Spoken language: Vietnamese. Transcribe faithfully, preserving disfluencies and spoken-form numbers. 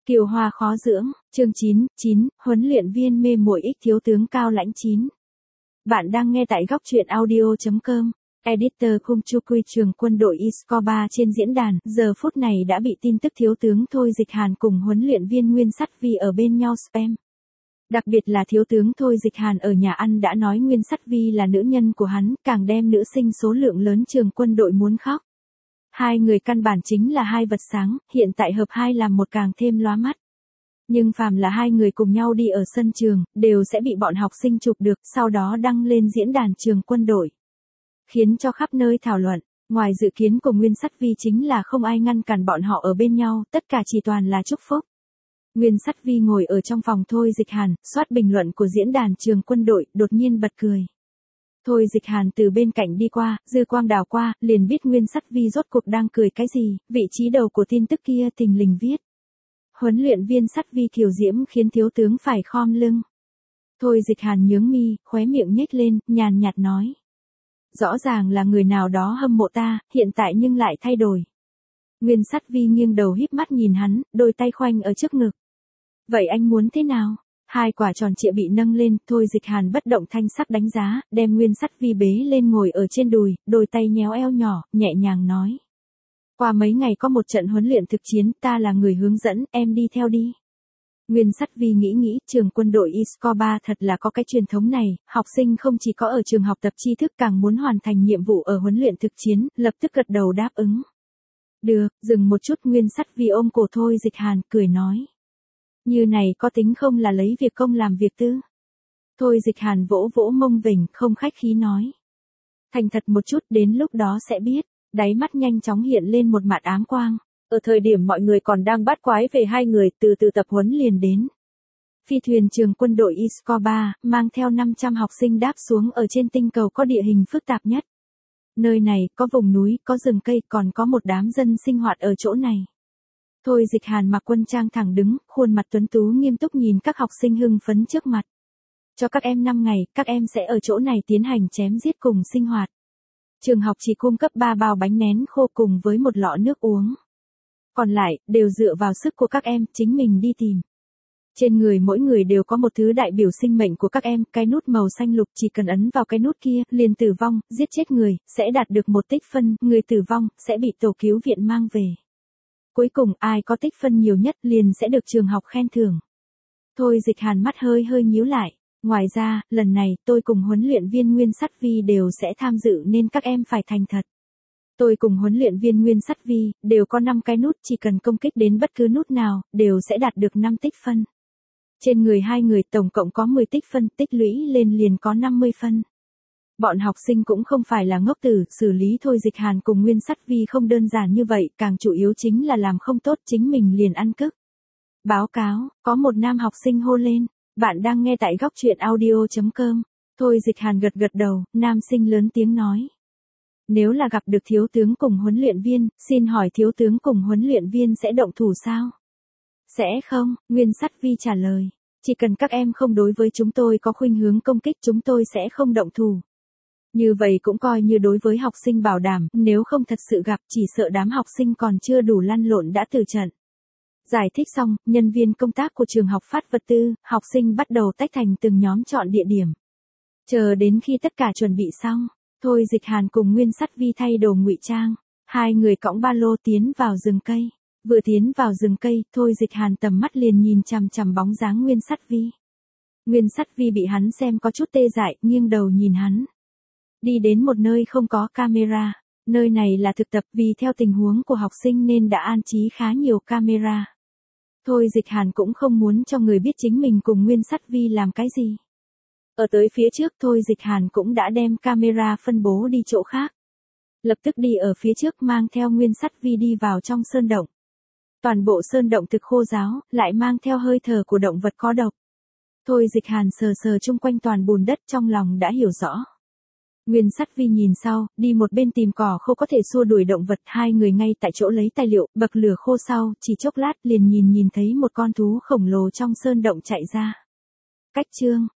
Kiều Hoa khó dưỡng, chương chín, chín, huấn luyện viên mê muội ích thiếu tướng Cao Lãnh chín. Bạn đang nghe tại góc truyện audio chấm com. Editor Khung Chu Quy trường quân đội Escobar trên diễn đàn, giờ phút này đã bị tin tức thiếu tướng Thôi Dịch Hàn cùng huấn luyện viên Nguyên Sắt Vi ở bên nhau spam. Đặc biệt là thiếu tướng Thôi Dịch Hàn ở nhà ăn đã nói Nguyên Sắt Vi là nữ nhân của hắn, càng đem nữ sinh số lượng lớn trường quân đội muốn khóc. Hai người căn bản chính là hai vật sáng, hiện tại hợp hai làm một càng thêm lóa mắt. Nhưng phàm là hai người cùng nhau đi ở sân trường, đều sẽ bị bọn học sinh chụp được, sau đó đăng lên diễn đàn trường quân đội. Khiến cho khắp nơi thảo luận, ngoài dự kiến của Nguyên Sắt Vi chính là không ai ngăn cản bọn họ ở bên nhau, tất cả chỉ toàn là chúc phúc. Nguyên Sắt Vi ngồi ở trong phòng Thôi Dịch Hàn, soát bình luận của diễn đàn trường quân đội, đột nhiên bật cười. Thôi Dịch Hàn từ bên cạnh đi qua, dư quang đảo qua, liền biết Nguyên Sắt Vi rốt cuộc đang cười cái gì, vị trí đầu của tin tức kia thình lình viết. Huấn luyện viên Sắt Vi kiều diễm khiến thiếu tướng phải khom lưng. Thôi Dịch Hàn nhướng mi, khóe miệng nhếch lên, nhàn nhạt nói. Rõ ràng là người nào đó hâm mộ ta, hiện tại nhưng lại thay đổi. Nguyên Sắt Vi nghiêng đầu híp mắt nhìn hắn, đôi tay khoanh ở trước ngực. Vậy anh muốn thế nào? Hai quả tròn trịa bị nâng lên, Thôi Dịch Hàn bất động thanh sắc đánh giá, đem Nguyên Sắt Vi bế lên ngồi ở trên đùi, đôi tay nhéo eo nhỏ, nhẹ nhàng nói. Qua mấy ngày có một trận huấn luyện thực chiến, ta là người hướng dẫn, em đi theo đi. Nguyên Sắt Vi nghĩ nghĩ, trường quân đội Escobar thật là có cái truyền thống này, học sinh không chỉ có ở trường học tập tri thức càng muốn hoàn thành nhiệm vụ ở huấn luyện thực chiến, lập tức gật đầu đáp ứng. Được, dừng một chút Nguyên Sắt Vi ôm cổ Thôi Dịch Hàn, cười nói. Như này có tính không là lấy việc công làm việc tư? Thôi Dịch Hàn vỗ vỗ mông vỉnh, không khách khí nói. Thành thật một chút, đến lúc đó sẽ biết. Đáy mắt nhanh chóng hiện lên một mặt ám quang. Ở thời điểm mọi người còn đang bắt quái về hai người, từ từ tập huấn liền đến. Phi thuyền trường quân đội Escobar, mang theo năm trăm học sinh đáp xuống ở trên tinh cầu có địa hình phức tạp nhất. Nơi này, có vùng núi, có rừng cây, còn có một đám dân sinh hoạt ở chỗ này. Thôi Dịch Hàn mặc quân trang thẳng đứng, khuôn mặt tuấn tú nghiêm túc nhìn các học sinh hưng phấn trước mặt. Cho các em năm ngày, các em sẽ ở chỗ này tiến hành chém giết cùng sinh hoạt. Trường học chỉ cung cấp ba bao bánh nén khô cùng với một lọ nước uống. Còn lại, đều dựa vào sức của các em, chính mình đi tìm. Trên người mỗi người đều có một thứ đại biểu sinh mệnh của các em, cái nút màu xanh lục chỉ cần ấn vào cái nút kia, liền tử vong, giết chết người, sẽ đạt được một tích phân, người tử vong, sẽ bị tổ cứu viện mang về. Cuối cùng, ai có tích phân nhiều nhất liền sẽ được trường học khen thưởng. Thôi Dịch Hàn mắt hơi hơi nhíu lại. Ngoài ra, lần này, tôi cùng huấn luyện viên Nguyên Sắt Vi đều sẽ tham dự nên các em phải thành thật. Tôi cùng huấn luyện viên Nguyên Sắt Vi, đều có năm cái nút, chỉ cần công kích đến bất cứ nút nào, đều sẽ đạt được năm tích phân. Trên người hai người tổng cộng có mười tích phân, tích lũy lên liền có năm mươi phân. Bọn học sinh cũng không phải là ngốc tử, xử lý Thôi Dịch Hàn cùng Nguyên Sắt Vi không đơn giản như vậy, càng chủ yếu chính là làm không tốt chính mình liền ăn cức. Báo cáo, có một nam học sinh hô lên. Bạn đang nghe tại góc truyện audio chấm com. Thôi Dịch Hàn gật gật đầu, nam sinh lớn tiếng nói. Nếu là gặp được thiếu tướng cùng huấn luyện viên, xin hỏi thiếu tướng cùng huấn luyện viên sẽ động thủ sao? Sẽ không, Nguyên Sắt Vi trả lời. Chỉ cần các em không đối với chúng tôi có khuynh hướng công kích chúng tôi sẽ không động thủ. Như vậy cũng coi như đối với học sinh bảo đảm, nếu không thật sự gặp chỉ sợ đám học sinh còn chưa đủ lăn lộn đã từ trận. Giải thích xong, nhân viên công tác của trường học phát vật tư, học sinh bắt đầu tách thành từng nhóm chọn địa điểm. Chờ đến khi tất cả chuẩn bị xong, Thôi Dịch Hàn cùng Nguyên Sắt Vi thay đồ ngụy trang, hai người cõng ba lô tiến vào rừng cây. Vừa tiến vào rừng cây, Thôi Dịch Hàn tầm mắt liền nhìn chằm chằm bóng dáng Nguyên Sắt Vi. Nguyên Sắt Vi bị hắn xem có chút tê dại, nghiêng đầu nhìn hắn. Đi đến một nơi không có camera. Nơi này là thực tập vì theo tình huống của học sinh nên đã an trí khá nhiều camera. Thôi Dịch Hàn cũng không muốn cho người biết chính mình cùng Nguyên Sắt Vi làm cái gì. Ở tới phía trước Thôi Dịch Hàn cũng đã đem camera phân bố đi chỗ khác. Lập tức đi ở phía trước mang theo Nguyên Sắt Vi đi vào trong sơn động. Toàn bộ sơn động thực khô ráo, lại mang theo hơi thở của động vật có độc. Thôi Dịch Hàn sờ sờ chung quanh toàn bùn đất trong lòng đã hiểu rõ. Nguyên Sắt Vi nhìn sau, đi một bên tìm cỏ khô có thể xua đuổi động vật, hai người ngay tại chỗ lấy tài liệu, bậc lửa khô sau, chỉ chốc lát liền nhìn nhìn thấy một con thú khổng lồ trong sơn động chạy ra. Cách chương,